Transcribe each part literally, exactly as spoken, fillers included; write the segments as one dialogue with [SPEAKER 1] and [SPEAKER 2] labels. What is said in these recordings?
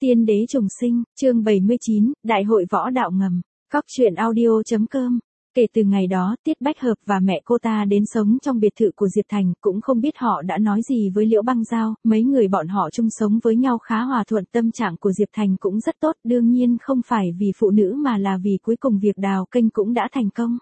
[SPEAKER 1] Tiên đế trùng sinh, chương bảy mươi chín, Đại hội võ đạo ngầm, Cóc truyện audio.com. Kể từ ngày đó, Tiết Bách Hợp và mẹ cô ta đến sống trong biệt thự của Diệp Thành, cũng không biết họ đã nói gì với Liễu Băng Giao, mấy người bọn họ chung sống với nhau khá hòa thuận, tâm trạng của Diệp Thành cũng rất tốt, đương nhiên không phải vì phụ nữ mà là vì cuối cùng việc đào kênh cũng đã thành công.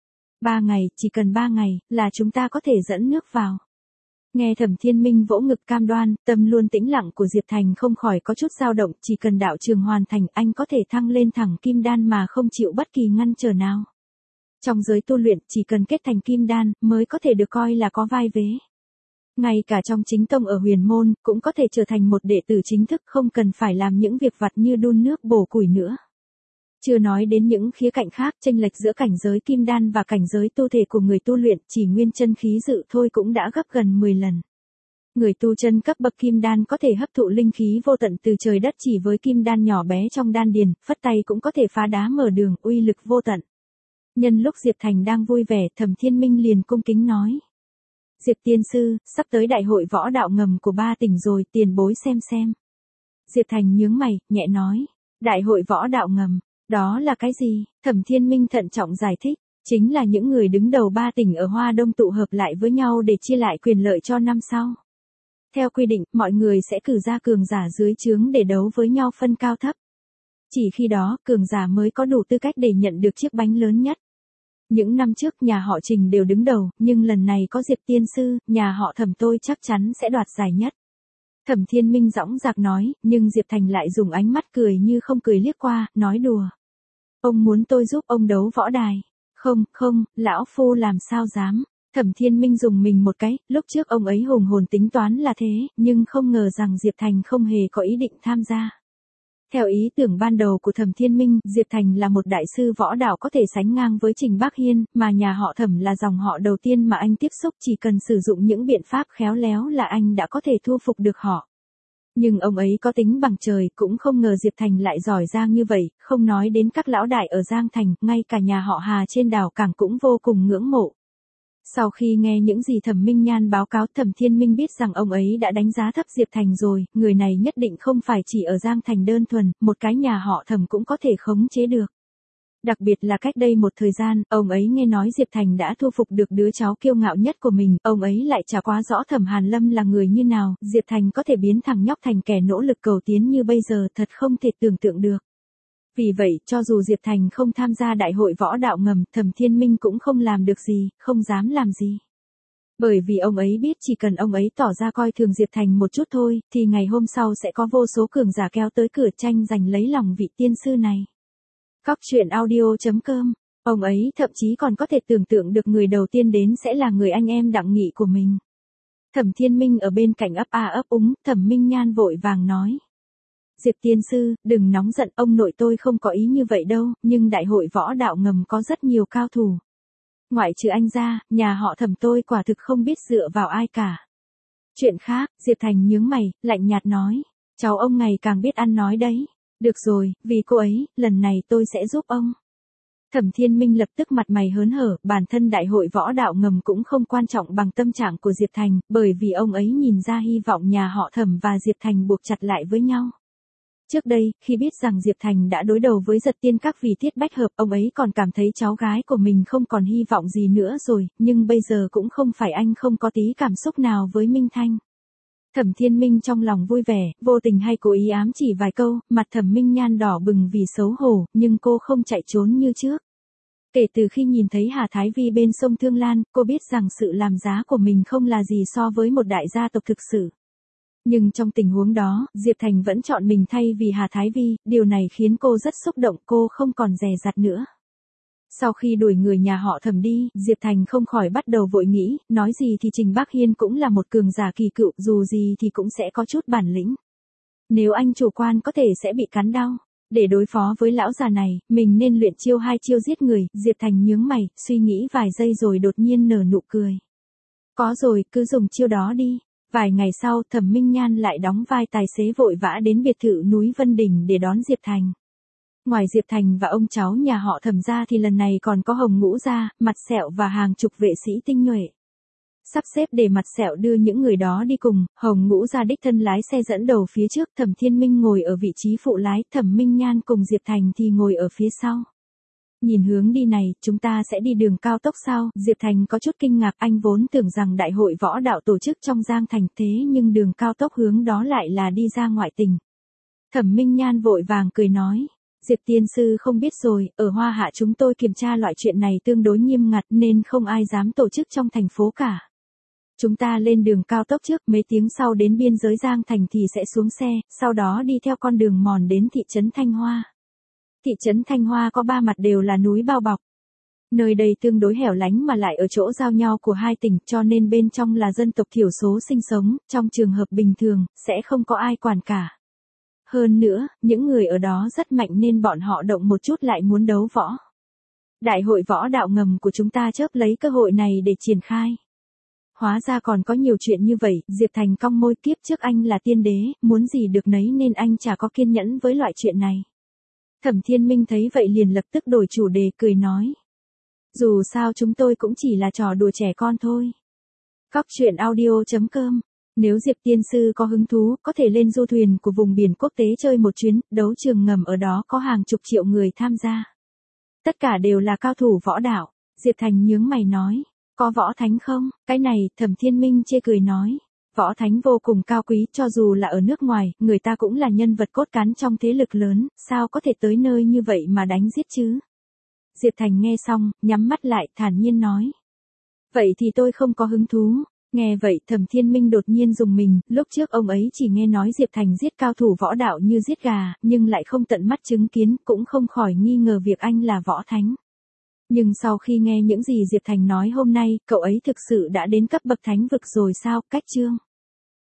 [SPEAKER 1] Ba ngày, chỉ cần ba ngày, là chúng ta có thể dẫn nước vào. Nghe Thẩm Thiên Minh vỗ ngực cam đoan, tâm luôn tĩnh lặng của Diệp Thành không khỏi có chút dao động, chỉ cần đạo trường hoàn thành anh có thể thăng lên thẳng kim đan mà không chịu bất kỳ ngăn trở nào. Trong giới tu luyện, chỉ cần kết thành kim đan, mới có thể được coi là có vai vế. Ngay cả trong chính tông ở huyền môn, cũng có thể trở thành một đệ tử chính thức, không cần phải làm những việc vặt như đun nước bổ củi nữa. Chưa nói đến những khía cạnh khác, chênh lệch giữa cảnh giới kim đan và cảnh giới tu thể của người tu luyện, chỉ nguyên chân khí dự thôi cũng đã gấp gần mười lần. Người tu chân cấp bậc kim đan có thể hấp thụ linh khí vô tận từ trời đất chỉ với kim đan nhỏ bé trong đan điền, phất tay cũng có thể phá đá mở đường, uy lực vô tận. Nhân lúc Diệp Thành đang vui vẻ, Thẩm Thiên Minh liền cung kính nói: Diệp tiên sư, sắp tới đại hội võ đạo ngầm của ba tỉnh rồi, tiền bối xem xem. Diệp Thành nhướng mày, nhẹ nói: Đại hội võ đạo ngầm, đó là cái gì? Thẩm Thiên Minh thận trọng giải thích: chính là những người đứng đầu ba tỉnh ở Hoa Đông tụ hợp lại với nhau để chia lại quyền lợi cho năm sau. Theo quy định, mọi người sẽ cử ra cường giả dưới trướng để đấu với nhau phân cao thấp. Chỉ khi đó, cường giả mới có đủ tư cách để nhận được chiếc bánh lớn nhất. Những năm trước nhà họ Trình đều đứng đầu, nhưng lần này có Diệp tiên sư, nhà họ Thẩm tôi chắc chắn sẽ đoạt giải nhất. Thẩm Thiên Minh dõng dạc nói, nhưng Diệp Thành lại dùng ánh mắt cười như không cười liếc qua, nói đùa: Ông muốn tôi giúp ông đấu võ đài? Không, không, lão phu làm sao dám. Thẩm Thiên Minh dùng mình một cái, lúc trước ông ấy hùng hồn tính toán là thế, nhưng không ngờ rằng Diệp Thành không hề có ý định tham gia. Theo ý tưởng ban đầu của Thẩm Thiên Minh, Diệp Thành là một đại sư võ đạo có thể sánh ngang với Trình Bác Hiên, mà nhà họ Thẩm là dòng họ đầu tiên mà anh tiếp xúc, chỉ cần sử dụng những biện pháp khéo léo là anh đã có thể thu phục được họ. Nhưng ông ấy có tính bằng trời, cũng không ngờ Diệp Thành lại giỏi giang như vậy, không nói đến các lão đại ở Giang Thành, ngay cả nhà họ Hà trên đảo Cảng cũng vô cùng ngưỡng mộ. Sau khi nghe những gì Thẩm Minh Nhan báo cáo, Thẩm Thiên Minh biết rằng ông ấy đã đánh giá thấp Diệp Thành rồi, người này nhất định không phải chỉ ở Giang Thành đơn thuần, một cái nhà họ Thẩm cũng có thể khống chế được. Đặc biệt là cách đây một thời gian, ông ấy nghe nói Diệp Thành đã thu phục được đứa cháu kiêu ngạo nhất của mình, ông ấy lại chả quá rõ Thẩm Hàn Lâm là người như nào, Diệp Thành có thể biến thằng nhóc thành kẻ nỗ lực cầu tiến như bây giờ, thật không thể tưởng tượng được. Vì vậy, cho dù Diệp Thành không tham gia đại hội võ đạo ngầm, Thẩm Thiên Minh cũng không làm được gì, không dám làm gì. Bởi vì ông ấy biết chỉ cần ông ấy tỏ ra coi thường Diệp Thành một chút thôi, thì ngày hôm sau sẽ có vô số cường giả kéo tới cửa tranh giành lấy lòng vị tiên sư này. Cóc truyện audio.com, ông ấy thậm chí còn có thể tưởng tượng được người đầu tiên đến sẽ là người anh em Đặng Nghị của mình. Thẩm Thiên Minh ở bên cạnh ấp a ấp úng, Thẩm Minh Nhan vội vàng nói: Diệp tiên sư, đừng nóng giận, ông nội tôi không có ý như vậy đâu, nhưng đại hội võ đạo ngầm có rất nhiều cao thủ. Ngoại trừ anh ra, nhà họ Thẩm tôi quả thực không biết dựa vào ai cả. Chuyện khác, Diệp Thành nhướng mày, lạnh nhạt nói: cháu ông ngày càng biết ăn nói đấy. Được rồi, vì cô ấy, lần này tôi sẽ giúp ông. Thẩm Thiên Minh lập tức mặt mày hớn hở, bản thân đại hội võ đạo ngầm cũng không quan trọng bằng tâm trạng của Diệp Thành, bởi vì ông ấy nhìn ra hy vọng nhà họ Thẩm và Diệp Thành buộc chặt lại với nhau. Trước đây, khi biết rằng Diệp Thành đã đối đầu với Giật Tiên Các vì Tiết Bách Hợp, ông ấy còn cảm thấy cháu gái của mình không còn hy vọng gì nữa rồi, nhưng bây giờ cũng không phải anh không có tí cảm xúc nào với Minh Thanh. Thẩm Thiên Minh trong lòng vui vẻ, vô tình hay cố ý ám chỉ vài câu, mặt Thẩm Minh Nhan đỏ bừng vì xấu hổ, nhưng cô không chạy trốn như trước. Kể từ khi nhìn thấy Hà Thái Vi bên sông Thương Lan, cô biết rằng sự làm giá của mình không là gì so với một đại gia tộc thực sự. Nhưng trong tình huống đó, Diệp Thành vẫn chọn mình thay vì Hà Thái Vi, điều này khiến cô rất xúc động, cô không còn dè dặt nữa. Sau khi đuổi người nhà họ Thẩm đi, Diệp Thành không khỏi bắt đầu vội nghĩ, nói gì thì Trình Bác Hiên cũng là một cường giả kỳ cựu, dù gì thì cũng sẽ có chút bản lĩnh. Nếu anh chủ quan có thể sẽ bị cắn đau. Để đối phó với lão già này, mình nên luyện chiêu hai chiêu giết người, Diệp Thành nhướng mày, suy nghĩ vài giây rồi đột nhiên nở nụ cười. Có rồi, cứ dùng chiêu đó đi. Vài ngày sau, Thẩm Minh Nhan lại đóng vai tài xế vội vã đến biệt thự núi Vân Đình để đón Diệp Thành. Ngoài Diệp Thành và ông cháu nhà họ Thẩm ra thì lần này còn có Hồng Ngũ gia, Mặt Sẹo và hàng chục vệ sĩ tinh nhuệ. Sắp xếp để mặt sẹo đưa những người đó đi cùng, Hồng Ngũ ra đích thân lái xe dẫn đầu phía trước, Thẩm Thiên Minh ngồi ở vị trí phụ lái, Thẩm Minh Nhan cùng Diệp Thành thì ngồi ở phía sau. Nhìn hướng đi này, chúng ta sẽ đi đường cao tốc sao? Diệp Thành có chút kinh ngạc, anh vốn tưởng rằng đại hội võ đạo tổ chức trong Giang Thành, thế nhưng đường cao tốc hướng đó lại là đi ra ngoại tỉnh. Thẩm Minh Nhan vội vàng cười nói, Diệp tiên sư không biết rồi, ở Hoa Hạ chúng tôi kiểm tra loại chuyện này tương đối nghiêm ngặt nên không ai dám tổ chức trong thành phố cả. Chúng ta lên đường cao tốc trước, mấy tiếng sau đến biên giới Giang Thành thì sẽ xuống xe, sau đó đi theo con đường mòn đến thị trấn Thanh Hoa. Thị trấn Thanh Hoa có ba mặt đều là núi bao bọc. Nơi đây tương đối hẻo lánh mà lại ở chỗ giao nhau của hai tỉnh, cho nên bên trong là dân tộc thiểu số sinh sống, trong trường hợp bình thường, sẽ không có ai quản cả. Hơn nữa, những người ở đó rất mạnh nên bọn họ động một chút lại muốn đấu võ. Đại hội võ đạo ngầm của chúng ta chớp lấy cơ hội này để triển khai. Hóa ra còn có nhiều chuyện như vậy, Diệp Thành cong môi, kiếp trước anh là tiên đế, muốn gì được nấy nên anh chả có kiên nhẫn với loại chuyện này. Thẩm Thiên Minh thấy vậy liền lập tức đổi chủ đề, cười nói. Dù sao chúng tôi cũng chỉ là trò đùa trẻ con thôi. Cóc truyện audio chấm com. Nếu Diệp tiên sư có hứng thú, có thể lên du thuyền của vùng biển quốc tế chơi một chuyến, đấu trường ngầm ở đó có hàng chục triệu người tham gia. Tất cả đều là cao thủ võ đạo. Diệp Thành nhướng mày nói. Có võ thánh không? Cái này, Thẩm Thiên Minh chê cười nói. Võ thánh vô cùng cao quý, cho dù là ở nước ngoài, người ta cũng là nhân vật cốt cán trong thế lực lớn, sao có thể tới nơi như vậy mà đánh giết chứ? Diệp Thành nghe xong, nhắm mắt lại, thản nhiên nói. Vậy thì tôi không có hứng thú. Nghe vậy, Thẩm Thiên Minh đột nhiên rùng mình, lúc trước ông ấy chỉ nghe nói Diệp Thành giết cao thủ võ đạo như giết gà, nhưng lại không tận mắt chứng kiến, cũng không khỏi nghi ngờ việc anh là võ thánh. Nhưng sau khi nghe những gì Diệp Thành nói hôm nay, cậu ấy thực sự đã đến cấp bậc thánh vực rồi sao? Cách chương